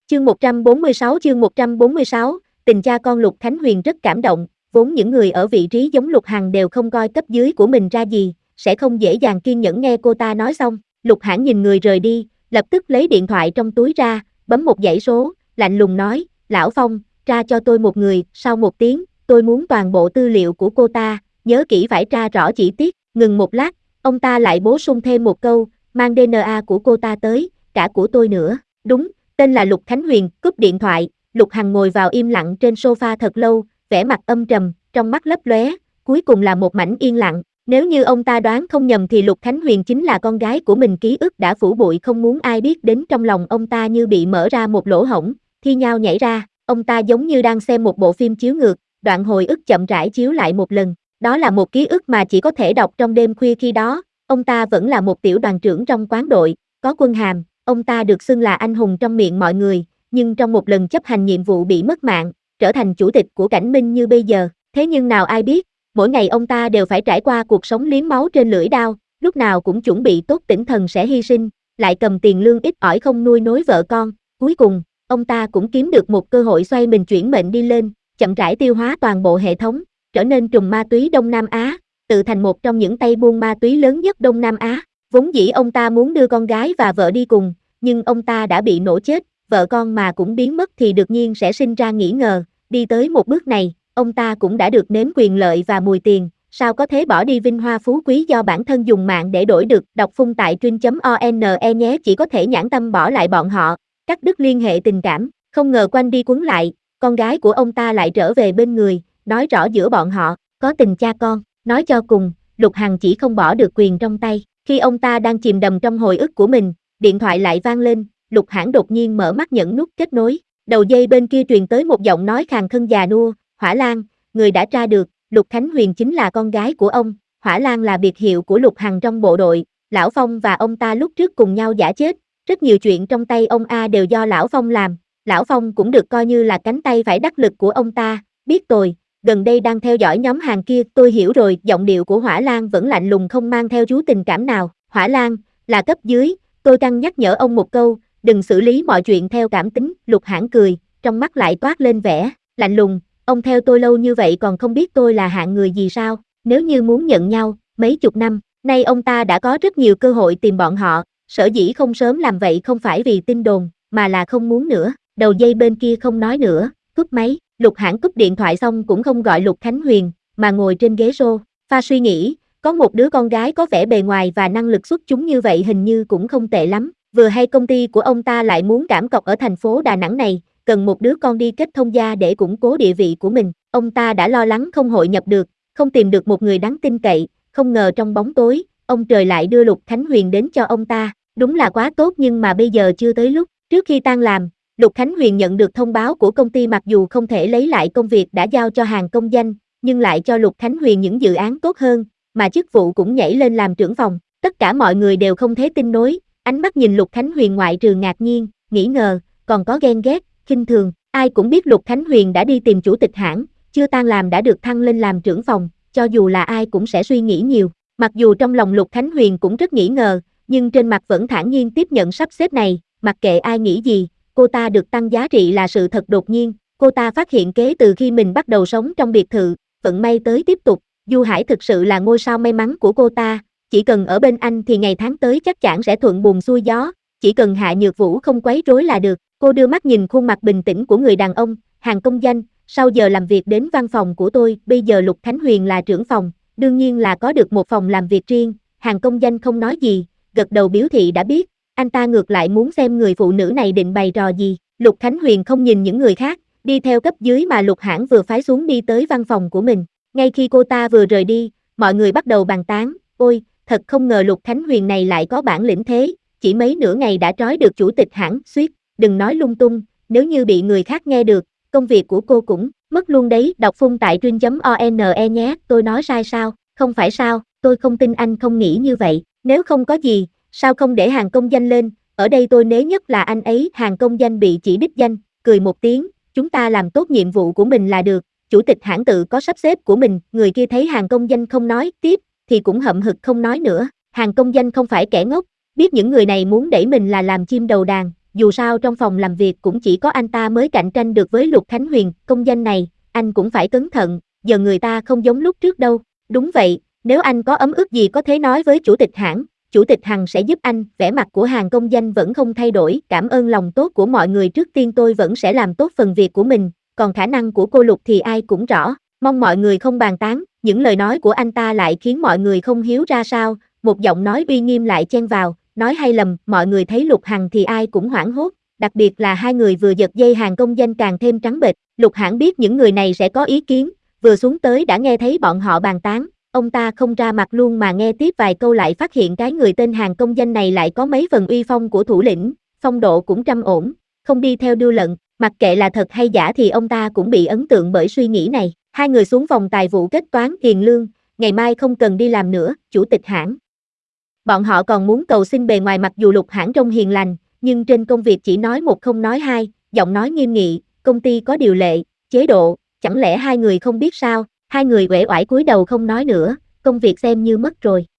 Chương 146, tình cha con Lục Khánh Huyền rất cảm động, vốn những người ở vị trí giống Lục Hằng đều không coi cấp dưới của mình ra gì, sẽ không dễ dàng kiên nhẫn nghe cô ta nói xong. Lục Hãn nhìn người rời đi, lập tức lấy điện thoại trong túi ra, bấm một dãy số, lạnh lùng nói, Lão Phong, tra cho tôi một người, sau một tiếng, tôi muốn toàn bộ tư liệu của cô ta, nhớ kỹ phải tra rõ chi tiết. Ngừng một lát, ông ta lại bổ sung thêm một câu, mang DNA của cô ta tới, cả của tôi nữa. Đúng, tên là Lục Khánh Huyền. Cúp điện thoại, Lục Hằng ngồi vào im lặng trên sofa thật lâu, vẻ mặt âm trầm, trong mắt lấp lóe, cuối cùng là một mảnh yên lặng. Nếu như ông ta đoán không nhầm thì Lục Khánh Huyền chính là con gái của mình, ký ức đã phủ bụi không muốn ai biết đến trong lòng ông ta như bị mở ra một lỗ hổng, thi nhau nhảy ra, ông ta giống như đang xem một bộ phim chiếu ngược, đoạn hồi ức chậm rãi chiếu lại một lần. Đó là một ký ức mà chỉ có thể đọc trong đêm khuya, khi đó, ông ta vẫn là một tiểu đoàn trưởng trong quán đội, có quân hàm, ông ta được xưng là anh hùng trong miệng mọi người, nhưng trong một lần chấp hành nhiệm vụ bị mất mạng, trở thành chủ tịch của Cảnh Minh như bây giờ. Thế nhưng nào ai biết, mỗi ngày ông ta đều phải trải qua cuộc sống liếm máu trên lưỡi đao, lúc nào cũng chuẩn bị tốt tinh thần sẽ hy sinh, lại cầm tiền lương ít ỏi không nuôi nối vợ con. Cuối cùng, ông ta cũng kiếm được một cơ hội xoay mình chuyển mệnh đi lên, chậm rãi tiêu hóa toàn bộ hệ thống, trở nên trùm ma túy Đông Nam Á, tự thành một trong những tay buôn ma túy lớn nhất Đông Nam Á. Vốn dĩ ông ta muốn đưa con gái và vợ đi cùng, nhưng ông ta đã bị nổ chết, vợ con mà cũng biến mất thì đương nhiên sẽ sinh ra nghi ngờ. Đi tới một bước này, ông ta cũng đã được nếm quyền lợi và mùi tiền, sao có thể bỏ đi vinh hoa phú quý do bản thân dùng mạng để đổi được. Đọc phun tại truyện.one nhé. Chỉ có thể nhẫn tâm bỏ lại bọn họ, cắt đứt liên hệ tình cảm. Không ngờ quanh đi quấn lại, con gái của ông ta lại trở về bên người, nói rõ giữa bọn họ có tình cha con. Nói cho cùng, Lục Hằng chỉ không bỏ được quyền trong tay. Khi ông ta đang chìm đầm trong hồi ức của mình, điện thoại lại vang lên. Lục Hãn đột nhiên mở mắt nhấn nút kết nối. Đầu dây bên kia truyền tới một giọng nói khàn khân già nua, Hỏa Lan, người đã tra được, Lục Khánh Huyền chính là con gái của ông. Hỏa Lan là biệt hiệu của Lục Hằng trong bộ đội, Lão Phong và ông ta lúc trước cùng nhau giả chết, rất nhiều chuyện trong tay ông A đều do Lão Phong làm. Lão Phong cũng được coi như là cánh tay phải đắc lực của ông ta. Biết rồi, gần đây đang theo dõi nhóm hàng kia. Tôi hiểu rồi. Giọng điệu của Hỏa Lan vẫn lạnh lùng, không mang theo chút tình cảm nào. Hỏa Lan, là cấp dưới, tôi căng nhắc nhở ông một câu, đừng xử lý mọi chuyện theo cảm tính. Lục Hãn cười, trong mắt lại toát lên vẻ lạnh lùng, ông theo tôi lâu như vậy còn không biết tôi là hạng người gì sao? Nếu như muốn nhận nhau, mấy chục năm nay ông ta đã có rất nhiều cơ hội tìm bọn họ, sở dĩ không sớm làm vậy không phải vì tin đồn, mà là không muốn nữa. Đầu dây bên kia không nói nữa, cúp máy. Lục Hãn cúp điện thoại xong cũng không gọi Lục Khánh Huyền, mà ngồi trên ghế sofa suy nghĩ, có một đứa con gái có vẻ bề ngoài và năng lực xuất chúng như vậy hình như cũng không tệ lắm. Vừa hay công ty của ông ta lại muốn cảm cọc ở thành phố Đà Nẵng này, cần một đứa con đi kết thông gia để củng cố địa vị của mình. Ông ta đã lo lắng không hội nhập được, không tìm được một người đáng tin cậy, không ngờ trong bóng tối, ông trời lại đưa Lục Khánh Huyền đến cho ông ta. Đúng là quá tốt, nhưng mà bây giờ chưa tới lúc. Trước khi tan làm, Lục Khánh Huyền nhận được thông báo của công ty, mặc dù không thể lấy lại công việc đã giao cho hàng công danh, nhưng lại cho Lục Khánh Huyền những dự án tốt hơn, mà chức vụ cũng nhảy lên làm trưởng phòng. Tất cả mọi người đều không thể tin nối, ánh mắt nhìn Lục Khánh Huyền ngoại trừ ngạc nhiên, nghĩ ngờ, còn có ghen ghét, khinh thường. Ai cũng biết Lục Khánh Huyền đã đi tìm chủ tịch hãng, chưa tan làm đã được thăng lên làm trưởng phòng, cho dù là ai cũng sẽ suy nghĩ nhiều. Mặc dù trong lòng Lục Khánh Huyền cũng rất nghi ngờ, nhưng trên mặt vẫn thản nhiên tiếp nhận sắp xếp này, mặc kệ ai nghĩ gì, cô ta được tăng giá trị là sự thật đột nhiên. Cô ta phát hiện kể từ khi mình bắt đầu sống trong biệt thự, vận may tới tiếp tục. Du Hải thực sự là ngôi sao may mắn của cô ta, chỉ cần ở bên anh thì ngày tháng tới chắc chắn sẽ thuận buồm xuôi gió, chỉ cần Hạ Nhược Vũ không quấy rối là được. Cô đưa mắt nhìn khuôn mặt bình tĩnh của người đàn ông, hàng công danh, sau giờ làm việc đến văn phòng của tôi. Bây giờ Lục Khánh Huyền là trưởng phòng, đương nhiên là có được một phòng làm việc riêng. Hàng công danh không nói gì, gật đầu biểu thị đã biết. Anh ta ngược lại muốn xem người phụ nữ này định bày trò gì. Lục Khánh Huyền không nhìn những người khác, đi theo cấp dưới mà Lục Hãn vừa phái xuống đi tới văn phòng của mình. Ngay khi cô ta vừa rời đi, mọi người bắt đầu bàn tán, ôi, thật không ngờ Lục Khánh Huyền này lại có bản lĩnh thế, chỉ mấy nửa ngày đã trói được chủ tịch hãng. Suýt, đừng nói lung tung, nếu như bị người khác nghe được, công việc của cô cũng mất luôn đấy. Đọc phun tại truyện.one nhé. Tôi nói sai sao? Không phải sao, tôi không tin anh không nghĩ như vậy. Nếu không có gì, sao không để hàng công danh lên, ở đây tôi nế nhất là anh ấy. Hàng công danh bị chỉ đích danh, cười một tiếng, chúng ta làm tốt nhiệm vụ của mình là được, chủ tịch hãng tự có sắp xếp của mình. Người kia thấy hàng công danh không nói tiếp, thì cũng hậm hực không nói nữa. Hàng công danh không phải kẻ ngốc, biết những người này muốn đẩy mình là làm chim đầu đàn, dù sao trong phòng làm việc cũng chỉ có anh ta mới cạnh tranh được với Lục Khánh Huyền, công danh này, anh cũng phải cẩn thận, giờ người ta không giống lúc trước đâu. Đúng vậy, nếu anh có ấm ức gì có thể nói với chủ tịch hãng, chủ tịch Hằng sẽ giúp anh. Vẻ mặt của Hàn công danh vẫn không thay đổi, cảm ơn lòng tốt của mọi người, trước tiên tôi vẫn sẽ làm tốt phần việc của mình, còn khả năng của cô Lục thì ai cũng rõ, mong mọi người không bàn tán. Những lời nói của anh ta lại khiến mọi người không hiểu ra sao, một giọng nói uy nghiêm lại chen vào, nói hay lầm. Mọi người thấy Lục Hằng thì ai cũng hoảng hốt, đặc biệt là hai người vừa giật dây Hàn công danh càng thêm trắng bệch. Lục Hãn biết những người này sẽ có ý kiến, vừa xuống tới đã nghe thấy bọn họ bàn tán, ông ta không ra mặt luôn mà nghe tiếp vài câu lại phát hiện cái người tên Hàn công danh này lại có mấy phần uy phong của thủ lĩnh, phong độ cũng trầm ổn, không đi theo đưa lận, mặc kệ là thật hay giả thì ông ta cũng bị ấn tượng bởi suy nghĩ này. Hai người xuống phòng tài vụ kết toán tiền lương, ngày mai không cần đi làm nữa, chủ tịch hãng. Bọn họ còn muốn cầu xin bề ngoài, mặc dù Lục Hãn trông hiền lành, nhưng trên công việc chỉ nói một không nói hai, giọng nói nghiêm nghị, công ty có điều lệ, chế độ, chẳng lẽ hai người không biết sao? Hai người uể oải cúi đầu không nói nữa, công việc xem như mất rồi.